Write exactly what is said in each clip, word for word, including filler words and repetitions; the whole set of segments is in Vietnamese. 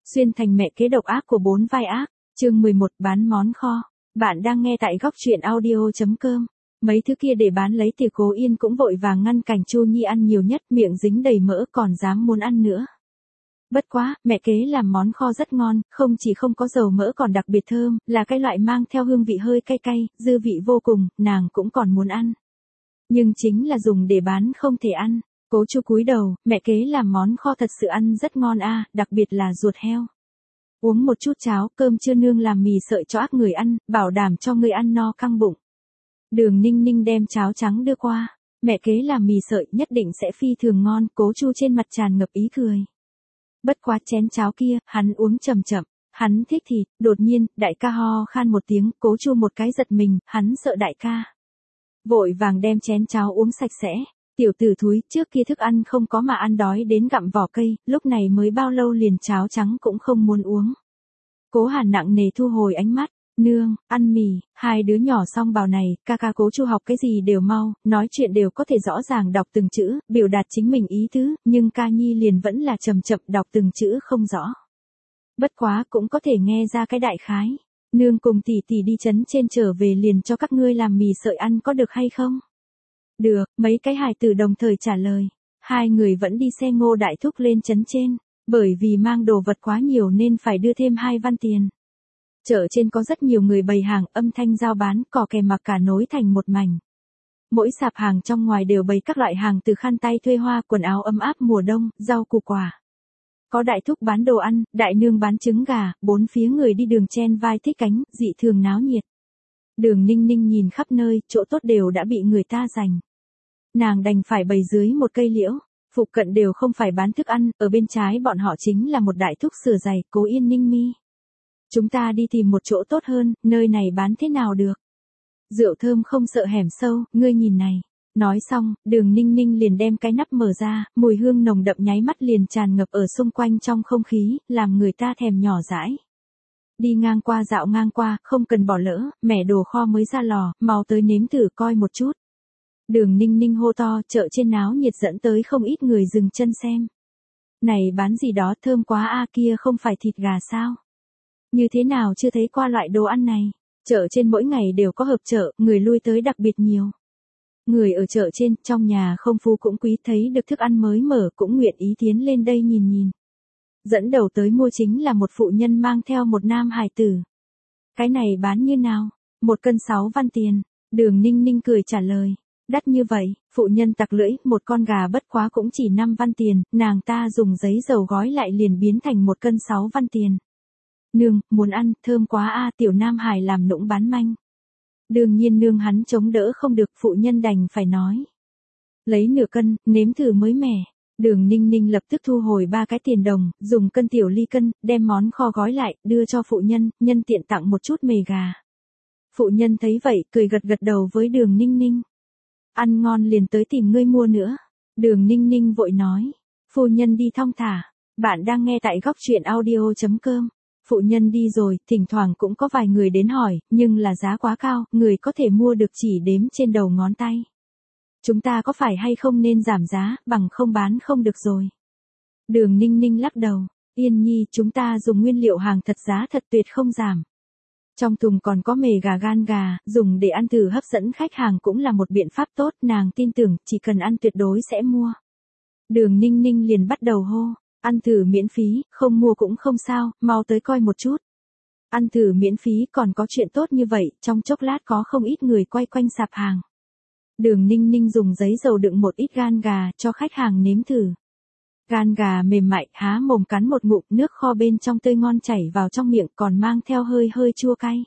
Xuyên thành mẹ kế độc ác của bốn vai ác, chương mười một bán món kho. Bạn đang nghe tại góc truyện audio chấm com. Mấy thứ kia để bán lấy thì Cố Yên cũng vội vàng ngăn cản Chu Nhi ăn nhiều nhất, miệng dính đầy mỡ còn dám muốn ăn nữa. Bất quá, mẹ kế làm món kho rất ngon, không chỉ không có dầu mỡ còn đặc biệt thơm, là cái loại mang theo hương vị hơi cay cay, dư vị vô cùng, nàng cũng còn muốn ăn. Nhưng chính là dùng để bán không thể ăn. Cố Chu cúi đầu, mẹ kế làm món kho thật sự ăn rất ngon a, à, đặc biệt là ruột heo. Uống một chút cháo, cơm trưa nương làm mì sợi cho ác người ăn, bảo đảm cho người ăn no căng bụng. Đường Ninh Ninh đem cháo trắng đưa qua, mẹ kế làm mì sợi nhất định sẽ phi thường ngon, Cố Chu trên mặt tràn ngập ý cười. Bất quá chén cháo kia, hắn uống chậm chậm, hắn thích thịt, đột nhiên, đại ca ho khan một tiếng, Cố Chu một cái giật mình, hắn sợ đại ca. Vội vàng đem chén cháo uống sạch sẽ. Tiểu tử thúi, trước kia thức ăn không có mà ăn đói đến gặm vỏ cây, lúc này mới bao lâu liền cháo trắng cũng không muốn uống. Cố Hàn nặng nề thu hồi ánh mắt, nương, ăn mì, hai đứa nhỏ xong bào này, ca ca Cố Chu học cái gì đều mau, nói chuyện đều có thể rõ ràng đọc từng chữ, biểu đạt chính mình ý tứ, nhưng ca nhi liền vẫn là chậm chậm đọc từng chữ không rõ. Bất quá cũng có thể nghe ra cái đại khái, nương cùng tỷ tỷ đi trấn trên trở về liền cho các ngươi làm mì sợi ăn có được hay không? Được, mấy cái hài tử đồng thời trả lời. Hai người vẫn đi xe Ngô Đại Thúc lên trấn trên, bởi vì mang đồ vật quá nhiều nên phải đưa thêm hai văn tiền. Chợ trên có rất nhiều người bày hàng, âm thanh giao bán, cò kèm mặc cả nối thành một mảnh. Mỗi sạp hàng trong ngoài đều bày các loại hàng từ khăn tay thuê hoa, quần áo ấm áp mùa đông, rau củ quả. Có đại thúc bán đồ ăn, đại nương bán trứng gà, bốn phía người đi đường chen vai thích cánh, dị thường náo nhiệt. Đường Ninh Ninh nhìn khắp nơi, chỗ tốt đều đã bị người ta giành. Nàng đành phải bày dưới một cây liễu, phụ cận đều không phải bán thức ăn, ở bên trái bọn họ chính là một đại thúc sửa giày, Cố Yên Ninh mi. Chúng ta đi tìm một chỗ tốt hơn, nơi này bán thế nào được? Rượu thơm không sợ hẻm sâu, ngươi nhìn này. Nói xong, đường Ninh Ninh liền đem cái nắp mở ra, mùi hương nồng đậm nháy mắt liền tràn ngập ở xung quanh trong không khí, làm người ta thèm nhỏ dãi. Đi ngang qua dạo ngang qua, không cần bỏ lỡ, mẻ đồ kho mới ra lò, mau tới nếm thử coi một chút. Đường Ninh Ninh hô to, chợ trên náo nhiệt dẫn tới không ít người dừng chân xem. Này bán gì đó thơm quá a, kia không phải thịt gà sao? Như thế nào chưa thấy qua loại đồ ăn này? Chợ trên mỗi ngày đều có hợp chợ, người lui tới đặc biệt nhiều. Người ở chợ trên, trong nhà không phú cũng quý, thấy được thức ăn mới mở cũng nguyện ý tiến lên đây nhìn nhìn. Dẫn đầu tới mua chính là một phụ nhân mang theo một nam hài tử. Cái này bán như nào? Một cân sáu văn tiền. Đường Ninh Ninh cười trả lời. Đắt như vậy, phụ nhân tặc lưỡi, một con gà bất quá cũng chỉ năm văn tiền, nàng ta dùng giấy dầu gói lại liền biến thành một cân sáu văn tiền. Nương, muốn ăn, thơm quá a, tiểu nam hài làm nũng bán manh. Đương nhiên nương hắn chống đỡ không được, phụ nhân đành phải nói. Lấy nửa cân, nếm thử mới mẻ. Đường Ninh Ninh lập tức thu hồi ba cái tiền đồng, dùng cân tiểu ly cân, đem món kho gói lại, đưa cho phụ nhân, nhân tiện tặng một chút mề gà. Phụ nhân thấy vậy, cười gật gật đầu với đường Ninh Ninh. Ăn ngon liền tới tìm ngươi mua nữa. Đường Ninh Ninh vội nói. Phu nhân đi thong thả. Bạn đang nghe tại góc truyện audio chấm com. Phụ nhân đi rồi, thỉnh thoảng cũng có vài người đến hỏi, nhưng là giá quá cao, người có thể mua được chỉ đếm trên đầu ngón tay. Chúng ta có phải hay không nên giảm giá, bằng không bán không được rồi. Đường Ninh Ninh lắc đầu. Yên nhi, chúng ta dùng nguyên liệu hàng thật giá thật tuyệt không giảm. Trong thùng còn có mề gà gan gà, dùng để ăn thử hấp dẫn khách hàng cũng là một biện pháp tốt, nàng tin tưởng, chỉ cần ăn tuyệt đối sẽ mua. Đường Ninh Ninh liền bắt đầu hô, ăn thử miễn phí, không mua cũng không sao, mau tới coi một chút. Ăn thử miễn phí còn có chuyện tốt như vậy, trong chốc lát có không ít người quay quanh sạp hàng. Đường Ninh Ninh dùng giấy dầu đựng một ít gan gà cho khách hàng nếm thử. Gan gà mềm mại, há mồm cắn một ngụm, nước kho bên trong tươi ngon chảy vào trong miệng còn mang theo hơi hơi chua cay.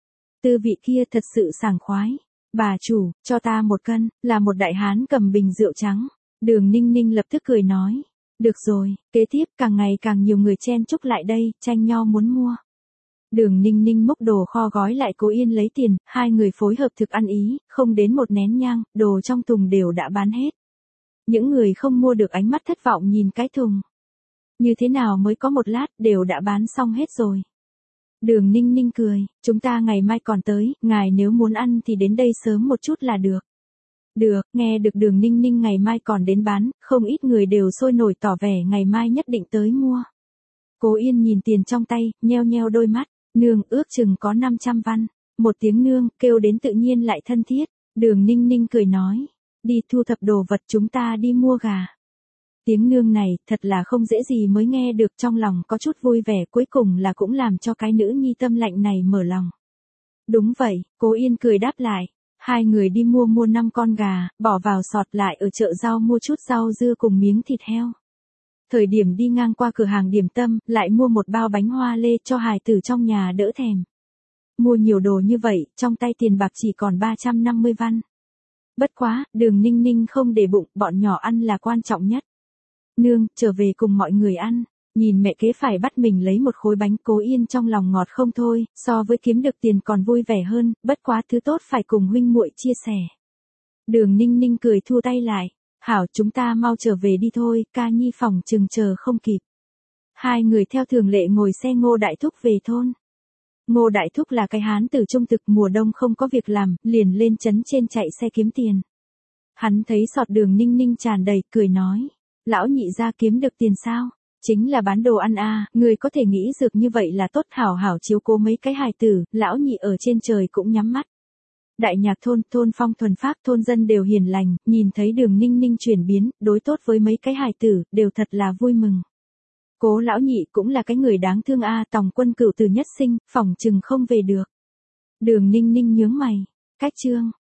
Tư vị kia thật sự sảng khoái. Bà chủ, cho ta một cân, là một đại hán cầm bình rượu trắng. Đường Ninh Ninh lập tức cười nói. Được rồi, kế tiếp càng ngày càng nhiều người chen chúc lại đây, tranh nhau muốn mua. Đường Ninh Ninh múc đồ kho gói lại, Cố Yên lấy tiền, hai người phối hợp thực ăn ý, không đến một nén nhang, đồ trong thùng đều đã bán hết. Những người không mua được ánh mắt thất vọng nhìn cái thùng. Như thế nào mới có một lát, đều đã bán xong hết rồi. Đường Ninh Ninh cười, chúng ta ngày mai còn tới, ngài nếu muốn ăn thì đến đây sớm một chút là được. Được, nghe được Đường Ninh Ninh ngày mai còn đến bán, không ít người đều sôi nổi tỏ vẻ ngày mai nhất định tới mua. Cố Yên nhìn tiền trong tay, nheo nheo đôi mắt, nương ước chừng có năm trăm văn. Một tiếng nương, kêu đến tự nhiên lại thân thiết. Đường Ninh Ninh cười nói, đi thu thập đồ vật chúng ta đi mua gà. Tiếng nương này, thật là không dễ gì mới nghe được, trong lòng có chút vui vẻ, cuối cùng là cũng làm cho cái nữ nhi tâm lạnh này mở lòng. Đúng vậy, Cố Yên cười đáp lại. Hai người đi mua mua năm con gà, bỏ vào sọt lại ở chợ rau mua chút rau dưa cùng miếng thịt heo. Thời điểm đi ngang qua cửa hàng điểm tâm, lại mua một bao bánh hoa lê cho hài tử trong nhà đỡ thèm. Mua nhiều đồ như vậy, trong tay tiền bạc chỉ còn ba trăm năm mươi văn. Bất quá, Đường Ninh Ninh không để bụng, bọn nhỏ ăn là quan trọng nhất. Nương, trở về cùng mọi người ăn. Nhìn mẹ kế phải bắt mình lấy một khối bánh, Cố Yên trong lòng ngọt không thôi, so với kiếm được tiền còn vui vẻ hơn, bất quá thứ tốt phải cùng huynh muội chia sẻ. Đường Ninh Ninh cười thu tay lại, hảo chúng ta mau trở về đi thôi, ca nhi phòng chừng chờ không kịp. Hai người theo thường lệ ngồi xe Ngô Đại Thúc về thôn. Ngô Đại Thúc là cái hán tử trung thực, mùa đông không có việc làm, liền lên trấn trên chạy xe kiếm tiền. Hắn thấy sọt Đường Ninh Ninh tràn đầy, cười nói, lão nhị ra kiếm được tiền sao? Chính là bán đồ ăn a, người có thể nghĩ dược như vậy là tốt, hảo hảo chiếu cố mấy cái hài tử, lão nhị ở trên trời cũng nhắm mắt. Đại nhạc thôn, thôn phong thuần phác, thôn dân đều hiền lành, nhìn thấy Đường Ninh Ninh chuyển biến, đối tốt với mấy cái hài tử, đều thật là vui mừng. Cố lão nhị cũng là cái người đáng thương a, Tòng Quân cửu từ nhất sinh, phỏng chừng không về được. Đường Ninh Ninh nhướng mày, cách chương.